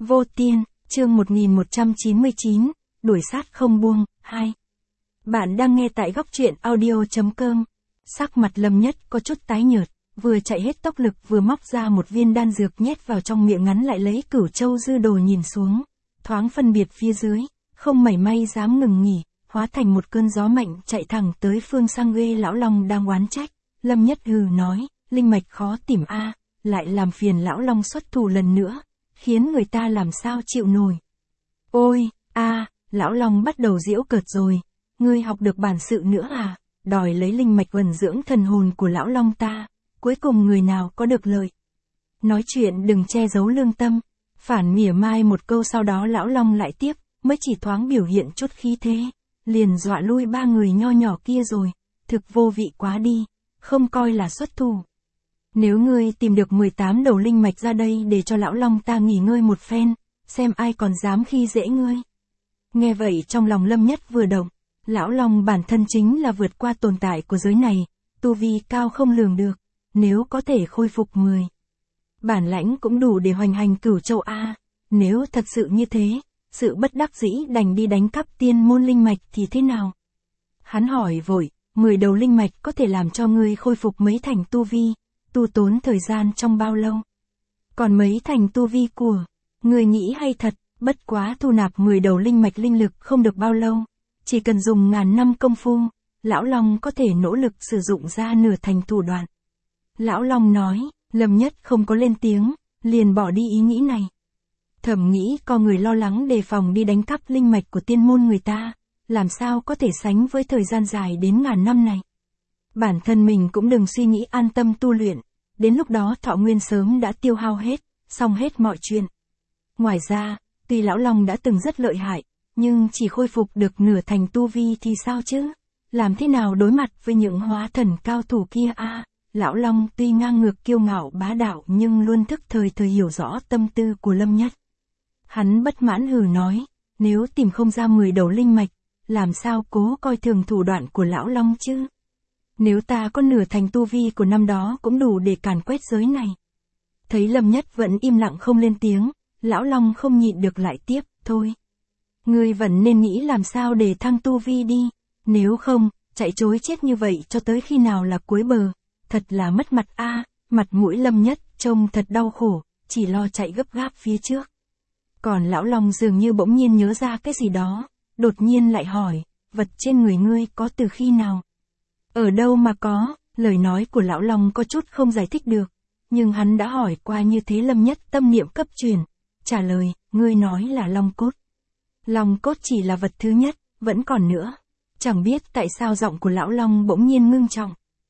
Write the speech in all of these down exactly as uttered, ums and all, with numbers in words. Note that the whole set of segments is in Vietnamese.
Vô Tiên, chương một nghìn một trăm chín mươi chín, đuổi sát không buông, hai. Bạn đang nghe tại góc truyện audio.com. Sắc mặt Lâm Nhất có chút tái nhợt, vừa chạy hết tốc lực vừa móc ra một viên đan dược nhét vào trong miệng ngắn lại lấy Cửu Châu dư đồ nhìn xuống, thoáng phân biệt phía dưới, không mảy may dám ngừng nghỉ, hóa thành một cơn gió mạnh chạy thẳng tới phương sang ghê lão long đang oán trách. Lâm Nhất hừ nói, linh mạch khó tìm a, lại làm phiền lão long xuất thủ lần nữa, khiến người ta làm sao chịu nổi. Ôi, a, lão long bắt đầu giễu cợt rồi, ngươi học được bản sự nữa à, đòi lấy linh mạch vần dưỡng thần hồn của lão long ta, cuối cùng người nào có được lợi. Nói chuyện đừng che giấu lương tâm, phản mỉa mai một câu sau đó lão long lại tiếp, mới chỉ thoáng biểu hiện chút khí thế, liền dọa lui ba người nho nhỏ kia rồi, thực vô vị quá đi, không coi là xuất thủ. Nếu ngươi tìm được mười tám đầu linh mạch ra đây để cho lão long ta nghỉ ngơi một phen, xem ai còn dám khi dễ ngươi. Nghe vậy trong lòng Lâm Nhất vừa động, lão long bản thân chính là vượt qua tồn tại của giới này, tu vi cao không lường được, nếu có thể khôi phục mười. Bản lãnh cũng đủ để hoành hành Cửu Châu A, nếu thật sự như thế, sự bất đắc dĩ đành đi đánh cắp tiên môn linh mạch thì thế nào? Hắn hỏi vội, mười đầu linh mạch có thể làm cho ngươi khôi phục mấy thành tu vi, tu tốn thời gian trong bao lâu? Còn mấy thành tu vi của, ngươi nghĩ hay thật, bất quá thu nạp mười đầu linh mạch linh lực không được bao lâu, chỉ cần dùng ngàn năm công phu, lão long có thể nỗ lực sử dụng ra nửa thành thủ đoạn. Lão long nói, Lâm Nhất không có lên tiếng, liền bỏ đi ý nghĩ này. Thầm nghĩ có người lo lắng đề phòng đi đánh cắp linh mạch của tiên môn người ta, làm sao có thể sánh với thời gian dài đến ngàn năm này. Bản thân mình cũng đừng suy nghĩ an tâm tu luyện, đến lúc đó thọ nguyên sớm đã tiêu hao hết, xong hết mọi chuyện. Ngoài ra, tuy lão long đã từng rất lợi hại, nhưng chỉ khôi phục được nửa thành tu vi thì sao chứ? Làm thế nào đối mặt với những hóa thần cao thủ kia a? À, lão long tuy ngang ngược kiêu ngạo bá đạo nhưng luôn thức thời thời hiểu rõ tâm tư của Lâm Nhất. Hắn bất mãn hừ nói, nếu tìm không ra mười đầu linh mạch, làm sao cố coi thường thủ đoạn của lão long chứ? Nếu ta có nửa thành tu vi của năm đó cũng đủ để càn quét giới này. Thấy Lâm Nhất vẫn im lặng không lên tiếng, lão long không nhịn được lại tiếp, thôi. Ngươi vẫn nên nghĩ làm sao để thăng tu vi đi, nếu không, chạy trối chết như vậy cho tới khi nào là cuối bờ, thật là mất mặt a. À, mặt mũi Lâm Nhất trông thật đau khổ, chỉ lo chạy gấp gáp phía trước. Còn lão long dường như bỗng nhiên nhớ ra cái gì đó, đột nhiên lại hỏi, vật trên người ngươi có từ khi nào? Ở đâu mà có? Lời nói của lão long có chút không giải thích được, nhưng hắn đã hỏi qua như thế Lâm Nhất tâm niệm cấp truyền, trả lời, ngươi nói là long cốt. Long cốt chỉ là vật thứ nhất, vẫn còn nữa. Chẳng biết tại sao giọng của lão long bỗng nhiên ngưng trọng.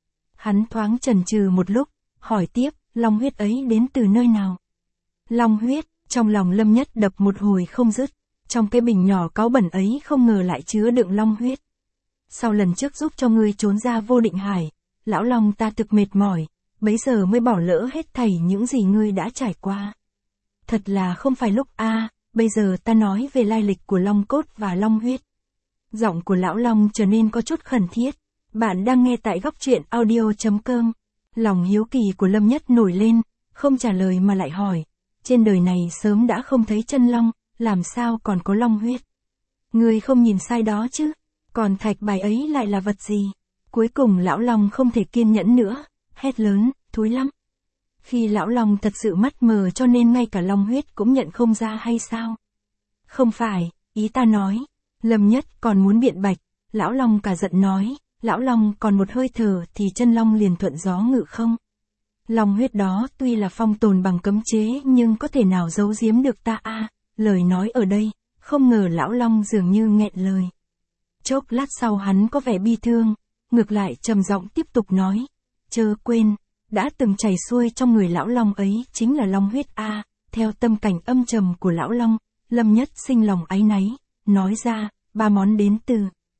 Hắn thoáng chần chừ một lúc, hỏi tiếp, long huyết ấy đến từ nơi nào? Long huyết, trong lòng Lâm Nhất đập một hồi không dứt, trong cái bình nhỏ cáu bẩn ấy không ngờ lại chứa đựng long huyết. Sau lần trước giúp cho ngươi trốn ra Vô Định Hải, lão long ta thực mệt mỏi, bấy giờ mới bỏ lỡ hết thảy những gì ngươi đã trải qua. Thật là không phải lúc a, à, bây giờ ta nói về lai lịch của long cốt và long huyết. Giọng của lão long trở nên có chút khẩn thiết. Bạn đang nghe tại góc truyện audio.com. Lòng hiếu kỳ của Lâm Nhất nổi lên, không trả lời mà lại hỏi. Trên đời này sớm đã không thấy chân long, làm sao còn có long huyết? Ngươi không nhìn sai đó chứ? Còn thạch bài ấy lại là vật gì? Cuối cùng lão long không thể kiên nhẫn nữa, hét lớn, thúi lắm. Khi lão long thật sự mắt mờ cho nên ngay cả long huyết cũng nhận không ra hay sao? Không phải, ý ta nói. Lâm Nhất còn muốn biện bạch, lão long cả giận nói, lão long còn một hơi thở thì chân long liền thuận gió ngự không. Long huyết đó tuy là phong tồn bằng cấm chế nhưng có thể nào giấu giếm được ta a? À, lời nói ở đây, không ngờ lão long dường như nghẹn lời. Chốc lát sau hắn có vẻ bi thương, ngược lại trầm giọng tiếp tục nói, chớ quên, đã từng chảy xuôi trong người lão long ấy chính là long huyết a. À, theo tâm cảnh âm trầm của lão long, Lâm Nhất sinh lòng áy náy, nói ra, ba món đến từ.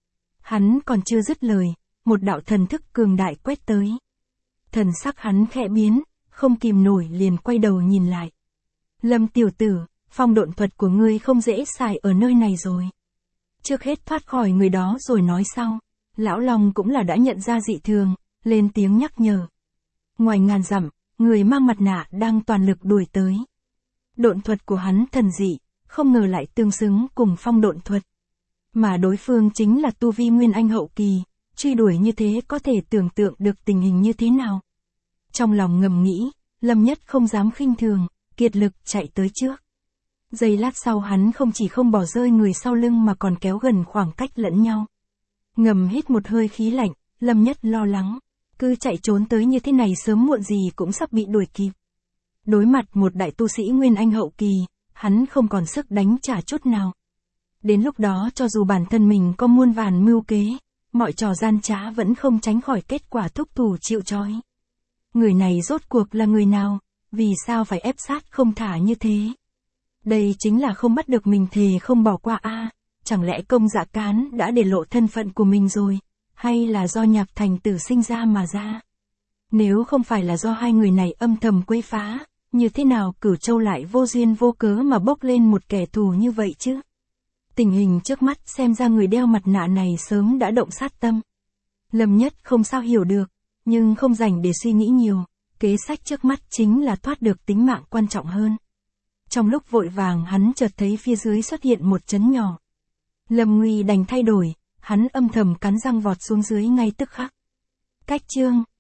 Hắn còn chưa dứt lời, một đạo thần thức cường đại quét tới. Thần sắc hắn khẽ biến, không kìm nổi liền quay đầu nhìn lại. Lâm tiểu tử, phong độn thuật của ngươi không dễ xài ở nơi này rồi. Trước hết thoát khỏi người đó rồi nói sau. Lão long cũng là đã nhận ra dị thường, lên tiếng nhắc nhở. Ngoài ngàn dặm, người mang mặt nạ đang toàn lực đuổi tới. Độn thuật của hắn thần dị, không ngờ lại tương xứng cùng phong độn thuật. Mà đối phương chính là tu vi Nguyên Anh hậu kỳ, truy đuổi như thế có thể tưởng tượng được tình hình như thế nào. Trong lòng ngầm nghĩ, Lâm Nhất không dám khinh thường, kiệt lực chạy tới trước. Giây lát sau hắn không chỉ không bỏ rơi người sau lưng mà còn kéo gần khoảng cách lẫn nhau. Ngầm hít một hơi khí lạnh, Lâm Nhất lo lắng, cứ chạy trốn tới như thế này sớm muộn gì cũng sắp bị đuổi kịp. Đối mặt một đại tu sĩ Nguyên Anh hậu kỳ, hắn không còn sức đánh trả chút nào. Đến lúc đó cho dù bản thân mình có muôn vàn mưu kế, mọi trò gian trá vẫn không tránh khỏi kết quả thúc thủ chịu trói. Người này rốt cuộc là người nào, vì sao phải ép sát không thả như thế? Đây chính là không bắt được mình thề không bỏ qua a à, chẳng lẽ Công Dạ Cán đã để lộ thân phận của mình rồi, hay là do Nhạc Thành Tử sinh ra mà ra? Nếu không phải là do hai người này âm thầm quấy phá, như thế nào Cửu Châu lại vô duyên vô cớ mà bốc lên một kẻ thù như vậy chứ? Tình hình trước mắt xem ra người đeo mặt nạ này sớm đã động sát tâm. Lâm Nhất không sao hiểu được, nhưng không dành để suy nghĩ nhiều, kế sách trước mắt chính là thoát được tính mạng quan trọng hơn. Trong lúc vội vàng hắn chợt thấy phía dưới xuất hiện một chấn nhỏ. Lâm Nguy đành thay đổi, hắn âm thầm cắn răng vọt xuống dưới ngay tức khắc. Cách chương